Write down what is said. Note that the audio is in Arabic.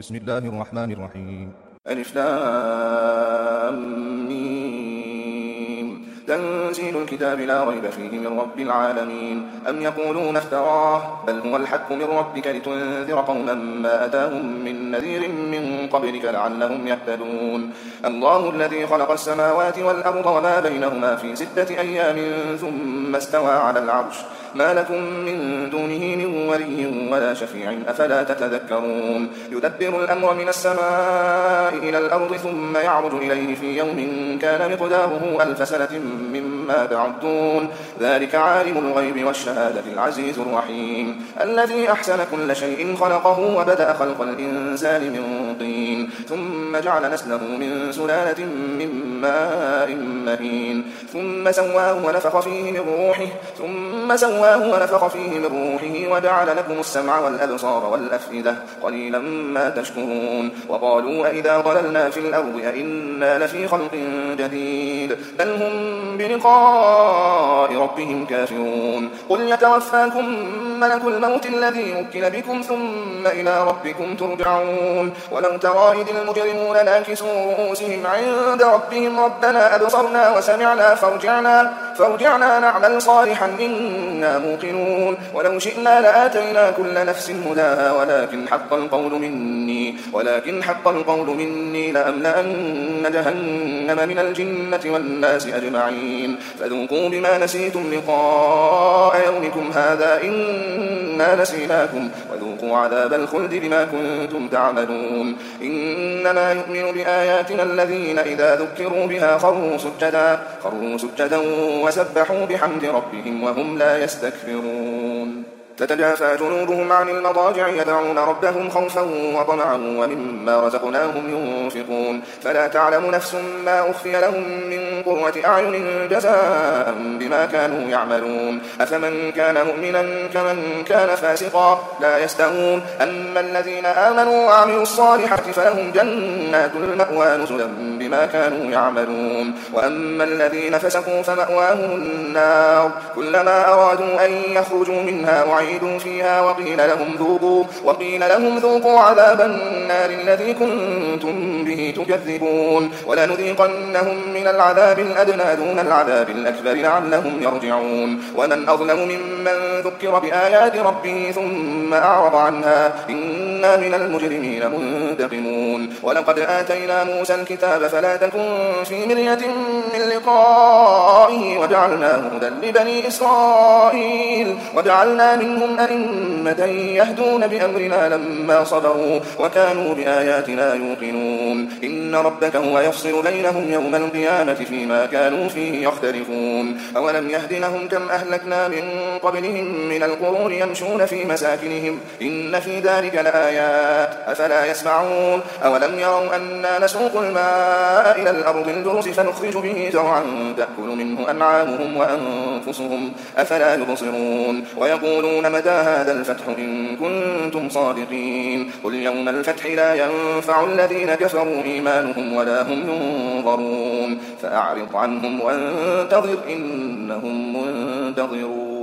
بسم الله الرحمن الرحيم. ألف لام ميم. تنزيل الكتاب لا ريب فيه من رب العالمين. أم يقولون افتراه بل هو الحق من ربك لتنذر قوما ما أتاهم من نذير من قبلك لعلهم يهتدون. الله الذي خلق السماوات والأرض وما بينهما في 6 أيام ثم استوى على العرش ما لكم من دونه من ولي ولا شفيع أفلا تتذكرون. يدبر الأمر من السماء إلى الأرض ثم يعرج إليه في يوم كان مقداره 1000 سنة مما تعدون. ذلك عالم الغيب والشهادة العزيز الرحيم الذي أحسن كل شيء خلقه وبدأ خلق الإنسان من طين ثم جعل نسله من سلالة من ماء مهين ثم سواه ونفخ فيه من روحه وجعل لكم السمع والأبصار والأفئدة قليلا ما تشكرون. وقالوا أئذا ضللنا في الأرض أئنا لفي خلق جديد بل هم بلقاء ربهم كافرون. قل يتوفاكم ملك الموت الذي وكل بكم ثم إلى ربكم ترجعون. ولو ترى إذ المجرمون ناكسوا رؤوسهم عند ربهم ربنا أبصرنا وسمعنا فارجعنا نعمل صالحا إنا موقنون. ولو شئنا لآتينا كل نفس هداها ولكن حق القول مني لأملأن جهنم من الجنة والناس أجمعين. فذوقوا بما نسيتم لقاء يومكم هذا إنا نسيناكم وذوقوا عذاب الخلد بما كنتم تعملون. إنما يؤمن بآياتنا الذين إذا ذكروا بها خروا سجدا وسبحوا بحمد ربهم وهم لا يستكبرون. تتجافى جنوبهم عن المضاجع يدعون ربهم خوفا وطمعا ومما رزقناهم ينفقون. فلا تعلم نفس ما أخفي لهم من قرة أعين جزاء بما كانوا يعملون. أفمن كان مؤمنا كمن كان فاسقا لا يستوون. أما الذين آمنوا وعملوا الصالحات فلهم جنات المأوى نزلا بما كانوا يعملون. وأما الذين فسقوا فمأواهم النار كلما أرادوا أن يخرجوا منها وعيدوا فيها وقيل لهم ذوقوا عذاب النار الذي كنتم به تكذبون. ولنذيقنهم من العذاب الأدنى دون العذاب الأكبر لعلهم يرجعون. ومن أظلم ممن ذكر بآيات ربه ثم أعرض عنها إنا من المجرمين منتقمون. ولقد آتينا موسى الكتاب فلا تكن في مرية من لقائه وجعلناه هدى لبني إسرائيل وجعلنا منهم أئمة يهدون بأمرنا لما صبروا وكانوا بآياتنا يوقنون. إن ربك هو يفصل بينهم يوم القيامة فيما كانوا فيه يختلفون. أولم يهد لهم كم أهلكنا من قبلهم من القرون يمشون في مساكنهم إن في ذلك لآيات أفلا يسمعون. أولم يروا أنا نسوق الماء إلى الأرض الجرز فنخرج به زرعا تأكل منه أنعامهم وأنفسهم أفلا يبصرون. ويقولون متى هذا الفتح إن كنتم صادقين. قل يوم الفتح لا ينفع الذين كفروا إيمانهم ولا هم ينظرون. فأعرض عنهم وانتظر إنهم منتظرون.